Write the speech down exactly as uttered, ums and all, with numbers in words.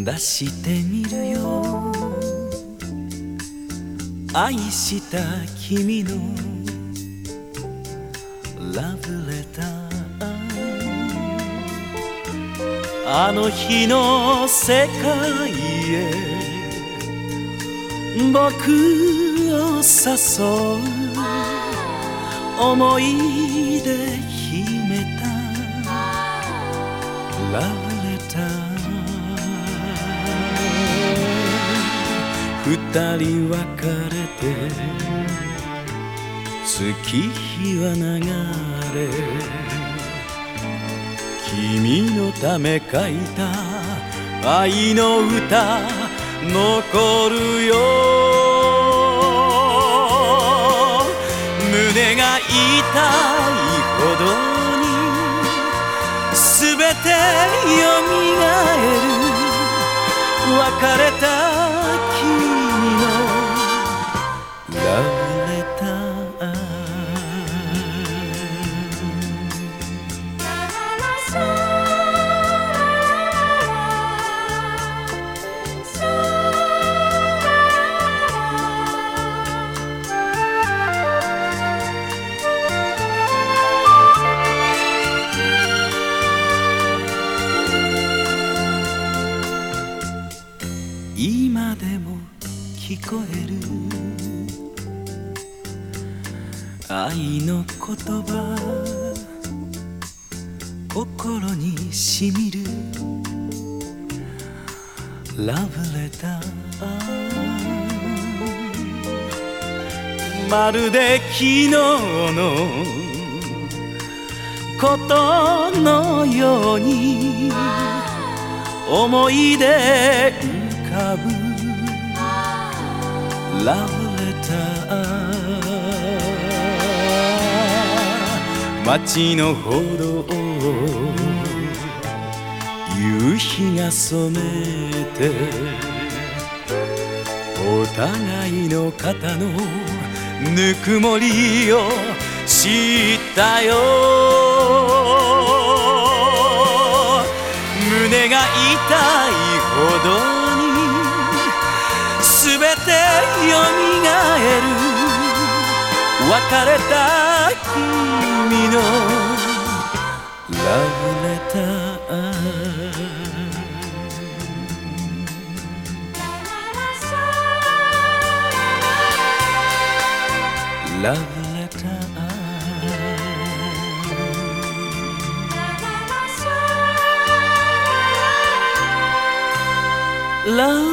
出してみるよ。愛した君のラブレター、あの日の世界へ僕を誘う思い出秘めたラブレター。二人別れて月日は流れ、君のため書いた愛の歌残るよ。胸が痛いほどに全てよみがえる。別れた君のラブレター。今でも聞こえる愛の言葉、心にしみるラブレター。まるで昨日のことのように思い出浮かぶラブレター。街の歩道を夕日が染めて、お互いの肩のぬくもりを知ったよ。胸が痛いほどに全てよみがえる。別れた君のラブレター。ラブレター。ラブ